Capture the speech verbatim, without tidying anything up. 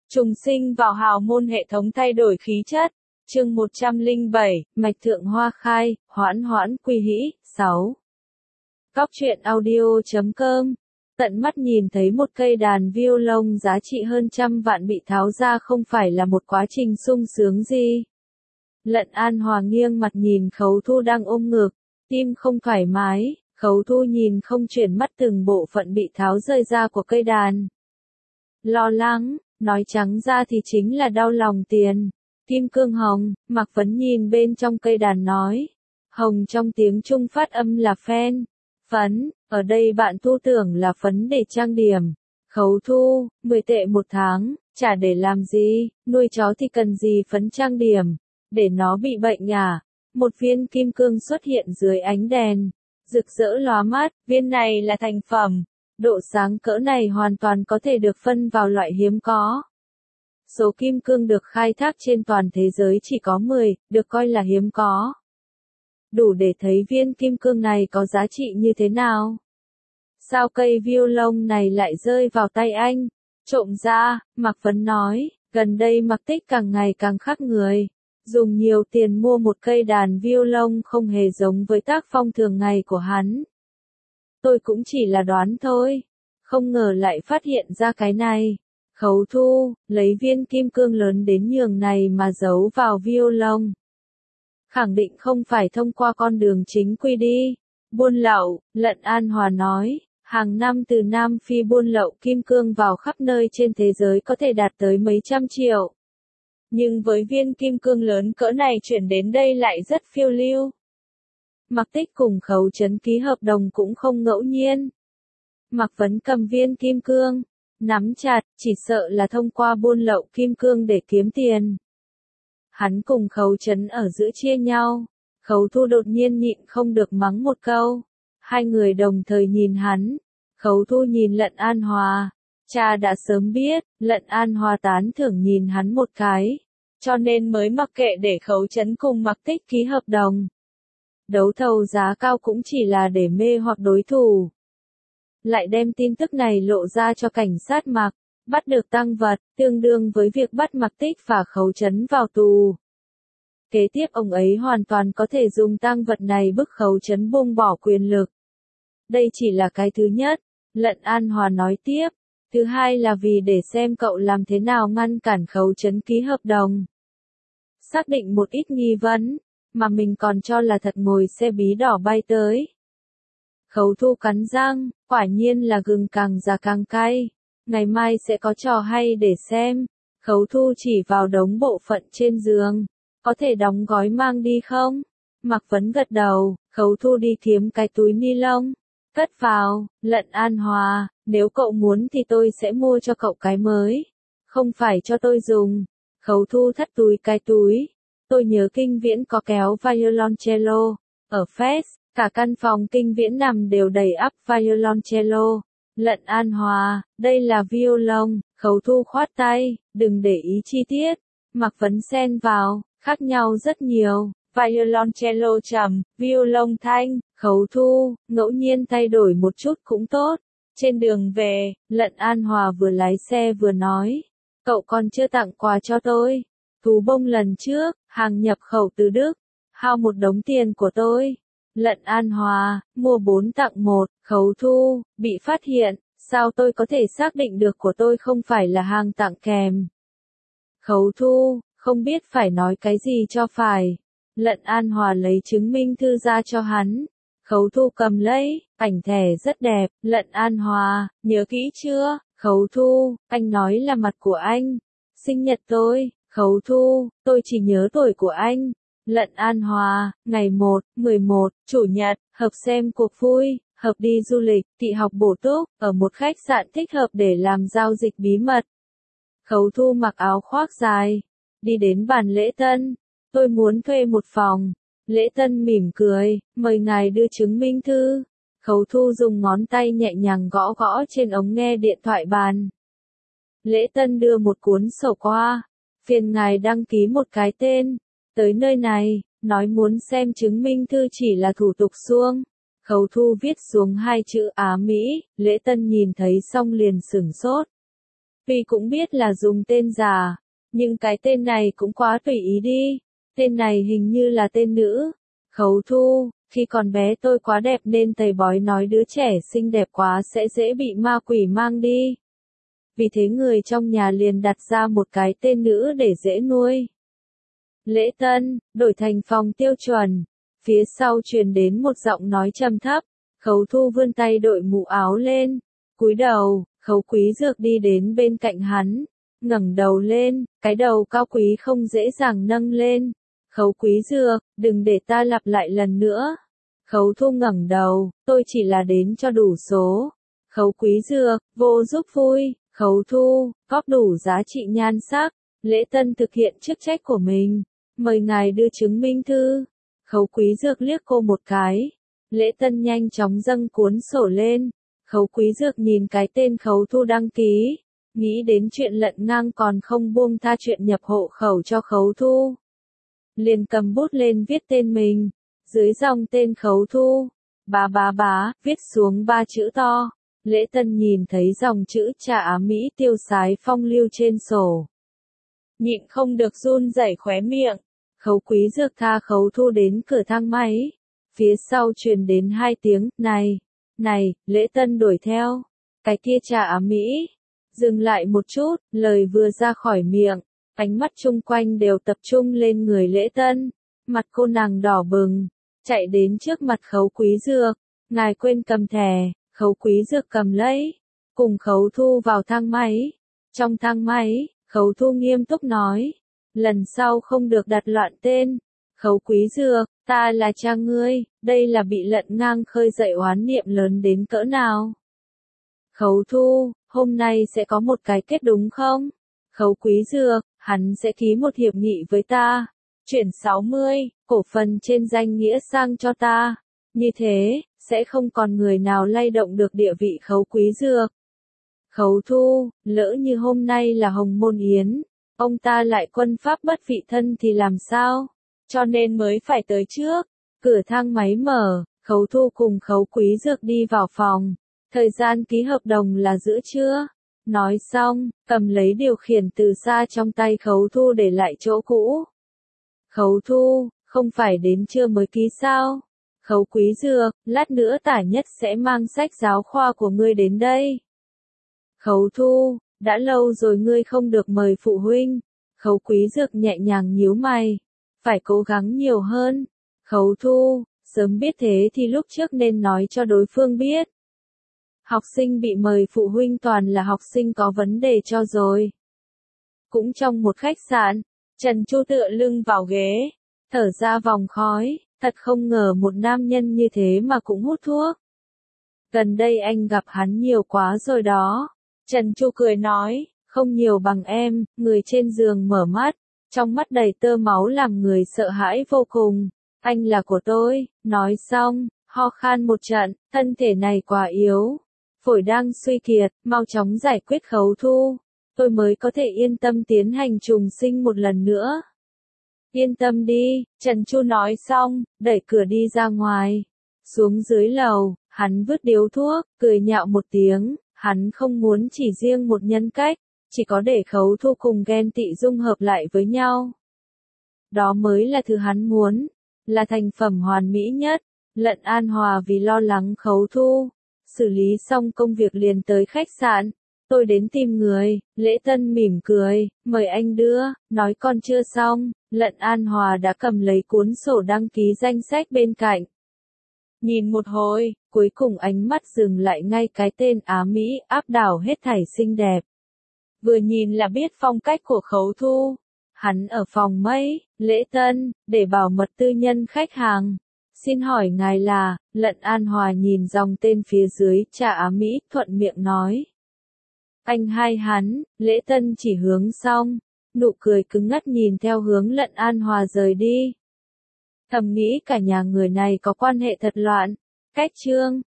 Trùng sinh vào hào môn hệ thống thay đổi khí chất. Chương một trăm lẻ bảy, Mạch Thượng Hoa Khai, Hoãn Hoãn Quy Hĩ, sáu. Cóc truyện audio chấm com. Tận mắt nhìn thấy một cây đàn violon giá trị hơn trăm vạn bị tháo ra không phải là một quá trình sung sướng gì. Lận An Hòa nghiêng mặt nhìn Khấu Thu đang ôm ngực, tim không thoải mái, Khấu Thu nhìn không chuyển mắt từng bộ phận bị tháo rời ra của cây đàn. Lo lắng, nói trắng ra thì chính là đau lòng tiền. Kim cương hồng, Mạc Phấn nhìn bên trong cây đàn nói. Hồng trong tiếng Trung phát âm là phen. Phấn, ở đây bạn thu tưởng là phấn để trang điểm. Khấu Thu, mười tệ một tháng, chả để làm gì, nuôi chó thì cần gì phấn trang điểm, để nó bị bệnh à. Một viên kim cương xuất hiện dưới ánh đèn, rực rỡ lóa mắt, viên này là thành phẩm. Độ sáng cỡ này hoàn toàn có thể được phân vào loại hiếm có. Số kim cương được khai thác trên toàn thế giới chỉ có mười, được coi là hiếm có. Đủ để thấy viên kim cương này có giá trị như thế nào. Sao cây violon này lại rơi vào tay anh? Trộm ra, Mạc Phấn nói, gần đây Mạc Tích càng ngày càng khác người. Dùng nhiều tiền mua một cây đàn violon không hề giống với tác phong thường ngày của hắn. Tôi cũng chỉ là đoán thôi. Không ngờ lại phát hiện ra cái này. Khấu Thu, lấy viên kim cương lớn đến nhường này mà giấu vào violon. Khẳng định không phải thông qua con đường chính quy đi. Buôn lậu, Lận An Hòa nói, hàng năm từ Nam Phi buôn lậu kim cương vào khắp nơi trên thế giới có thể đạt tới mấy trăm triệu. Nhưng với viên kim cương lớn cỡ này chuyển đến đây lại rất phiêu lưu. Mạc Tích cùng Khấu Trấn ký hợp đồng cũng không ngẫu nhiên. Mạc Phấn cầm viên kim cương, nắm chặt, chỉ sợ là thông qua buôn lậu kim cương để kiếm tiền. Hắn cùng Khấu Trấn ở giữa chia nhau, Khấu Thu đột nhiên nhịn không được mắng một câu. Hai người đồng thời nhìn hắn, Khấu Thu nhìn Lận An Hòa. Cha đã sớm biết, Lận An Hòa tán thưởng nhìn hắn một cái, cho nên mới mặc kệ để Khấu Trấn cùng Mạc Tích ký hợp đồng. Đấu thầu giá cao cũng chỉ là để mê hoặc đối thủ. Lại đem tin tức này lộ ra cho cảnh sát Mạc, bắt được tang vật, tương đương với việc bắt Mạc Tích và Khấu Trấn vào tù. Kế tiếp ông ấy hoàn toàn có thể dùng tang vật này bức Khấu Trấn buông bỏ quyền lực. Đây chỉ là cái thứ nhất, Lận An Hòa nói tiếp. Thứ hai là vì để xem cậu làm thế nào ngăn cản Khấu Trấn ký hợp đồng. Xác định một ít nghi vấn, mà mình còn cho là thật ngồi xe bí đỏ bay tới. Khấu Thu cắn răng, quả nhiên là gừng càng già càng cay. Ngày mai sẽ có trò hay để xem. Khấu Thu chỉ vào đống bộ phận trên giường. Có thể đóng gói mang đi không? Mạc Phấn gật đầu, Khấu Thu đi kiếm cái túi ni lông. Cất vào, Lận An Hòa, nếu cậu muốn thì tôi sẽ mua cho cậu cái mới. Không phải cho tôi dùng. Khấu Thu thắt túi cái túi. Tôi nhớ Kinh Viễn có kéo violoncello. Ở Fest, cả căn phòng Kinh Viễn nằm đều đầy ắp violoncello. Lận An Hòa, đây là violon. Khấu Thu khoát tay, đừng để ý chi tiết. Mạc Phấn xen vào, khác nhau rất nhiều. Violoncello trầm, violon thanh. Khấu Thu, ngẫu nhiên thay đổi một chút cũng tốt. Trên đường về, Lận An Hòa vừa lái xe vừa nói. Cậu còn chưa tặng quà cho tôi. Thú bông lần trước, hàng nhập khẩu từ Đức. Hao một đống tiền của tôi. Lận An Hòa, mua bốn tặng một. Khấu Thu, bị phát hiện. Sao tôi có thể xác định được của tôi không phải là hàng tặng kèm? Khấu Thu, không biết phải nói cái gì cho phải. Lận An Hòa lấy chứng minh thư ra cho hắn. Khấu Thu cầm lấy, ảnh thẻ rất đẹp. Lận An Hòa, nhớ kỹ chưa? Khấu Thu, anh nói là mặt của anh. Sinh nhật tôi. Khấu Thu, tôi chỉ nhớ tuổi của anh. Lận An Hòa, ngày một, mười một, chủ nhật, hợp xem cuộc vui, hợp đi du lịch, thị học bổ túc, ở một khách sạn thích hợp để làm giao dịch bí mật. Khấu Thu mặc áo khoác dài, đi đến bàn lễ tân. Tôi muốn thuê một phòng. Lễ tân mỉm cười, mời ngài đưa chứng minh thư. Khấu Thu dùng ngón tay nhẹ nhàng gõ gõ trên ống nghe điện thoại bàn. Lễ tân đưa một cuốn sổ qua. Phiền ngài đăng ký một cái tên. Tới nơi này, nói muốn xem chứng minh thư chỉ là thủ tục suông. Khấu Thu viết xuống hai chữ Á Mỹ, Lễ tân nhìn thấy xong liền sửng sốt. Tuy cũng biết là dùng tên giả, nhưng cái tên này cũng quá tùy ý đi. Tên này hình như là tên nữ. Khấu Thu, khi còn bé tôi quá đẹp nên thầy bói nói đứa trẻ xinh đẹp quá sẽ dễ bị ma quỷ mang đi. Vì thế người trong nhà liền đặt ra một cái tên nữ để dễ nuôi. Lễ tân, đổi thành phòng tiêu chuẩn. Phía sau truyền đến một giọng nói trầm thấp. Khấu Thu vươn tay đội mũ áo lên. Cúi đầu, Khấu Quý Dược đi đến bên cạnh hắn. Ngẩng đầu lên, cái đầu cao quý không dễ dàng nâng lên. Khấu Quý Dược, đừng để ta lặp lại lần nữa. Khấu Thu ngẩng đầu, tôi chỉ là đến cho đủ số. Khấu Quý Dược, vô giúp vui. Khấu Thu, góp đủ giá trị nhan sắc. Lễ tân thực hiện chức trách của mình. Mời ngài đưa chứng minh thư. Khấu Quý Dược liếc cô một cái. Lễ tân nhanh chóng dâng cuốn sổ lên. Khấu Quý Dược nhìn cái tên Khấu Thu đăng ký. Nghĩ đến chuyện lận ngang còn không buông tha chuyện nhập hộ khẩu cho Khấu Thu. Liền cầm bút lên viết tên mình. Dưới dòng tên Khấu Thu. Bá bá bá, viết xuống ba chữ to. Lễ tân nhìn thấy dòng chữ Trà Á Mỹ tiêu sái phong lưu trên sổ. Nhịn không được run rẩy khóe miệng. Khấu Quý Dược tha Khấu Thu đến cửa thang máy. Phía sau truyền đến hai tiếng, này, này, lễ tân đuổi theo. Cái kia Trà Á Mỹ. Dừng lại một chút, lời vừa ra khỏi miệng. Ánh mắt chung quanh đều tập trung lên người lễ tân. Mặt cô nàng đỏ bừng. Chạy đến trước mặt Khấu Quý Dược. Ngài quên cầm thẻ. Khấu Quý Dược cầm lấy. Cùng Khấu Thu vào thang máy. Trong thang máy, Khấu Thu nghiêm túc nói. Lần sau không được đặt loạn tên. Khấu Quý Dược, ta là cha ngươi, đây là bị lận ngang khơi dậy oán niệm lớn đến cỡ nào. Khấu Thu, hôm nay sẽ có một cái kết đúng không? Khấu Quý Dược, hắn sẽ ký một hiệp nghị với ta. Chuyển sáu mươi, cổ phần trên danh nghĩa sang cho ta. Như thế, sẽ không còn người nào lay động được địa vị Khấu Quý Dược. Khấu Thu, lỡ như hôm nay là Hồng Môn Yến, ông ta lại quân pháp bất vị thân thì làm sao? Cho nên mới phải tới trước. Cửa thang máy mở, Khấu Thu cùng Khấu Quý Dược đi vào phòng. Thời gian ký hợp đồng là giữa trưa. Nói xong, cầm lấy điều khiển từ xa trong tay Khấu Thu để lại chỗ cũ. Khấu Thu, không phải đến trưa mới ký sao? Khấu Quý Dược, lát nữa Tả Nhất sẽ mang sách giáo khoa của ngươi đến đây. Khấu Thu, đã lâu rồi ngươi không được mời phụ huynh. Khấu Quý Dược nhẹ nhàng nhíu mày. Phải cố gắng nhiều hơn. Khấu Thu, sớm biết thế thì lúc trước nên nói cho đối phương biết. Học sinh bị mời phụ huynh toàn là học sinh có vấn đề cho rồi. Cũng trong một khách sạn, Trần Chu tựa lưng vào ghế, thở ra vòng khói, thật không ngờ một nam nhân như thế mà cũng hút thuốc. Gần đây anh gặp hắn nhiều quá rồi đó. Trần Chu cười nói, không nhiều bằng em, người trên giường mở mắt, trong mắt đầy tơ máu làm người sợ hãi vô cùng. Anh là của tôi, nói xong, ho khan một trận, thân thể này quá yếu. Phổi đang suy kiệt, mau chóng giải quyết Khấu Thu. Tôi mới có thể yên tâm tiến hành trùng sinh một lần nữa. Yên tâm đi, Trần Chu nói xong, đẩy cửa đi ra ngoài. Xuống dưới lầu, hắn vứt điếu thuốc, cười nhạo một tiếng. Hắn không muốn chỉ riêng một nhân cách, chỉ có để Khấu Thu cùng ghen tị dung hợp lại với nhau. Đó mới là thứ hắn muốn, là thành phẩm hoàn mỹ nhất. Lận An Hòa vì lo lắng Khấu Thu, xử lý xong công việc liền tới khách sạn. Tôi đến tìm người, Lễ Tân mỉm cười, mời anh đưa, nói còn chưa xong, Lận An Hòa đã cầm lấy cuốn sổ đăng ký danh sách bên cạnh. Nhìn một hồi, cuối cùng ánh mắt dừng lại ngay cái tên Á Mỹ áp đảo hết thảy xinh đẹp. Vừa nhìn là biết phong cách của Khấu Thu. Hắn ở phòng mấy, Lễ Tân, để bảo mật tư nhân khách hàng. Xin hỏi ngài là, Lận An Hòa nhìn dòng tên phía dưới, Trà Á Mỹ, thuận miệng nói. Anh hai hắn, Lễ Tân chỉ hướng xong, nụ cười cứng ngắt nhìn theo hướng Lận An Hòa rời đi. Thầm nghĩ cả nhà người này có quan hệ thật loạn. Cách chương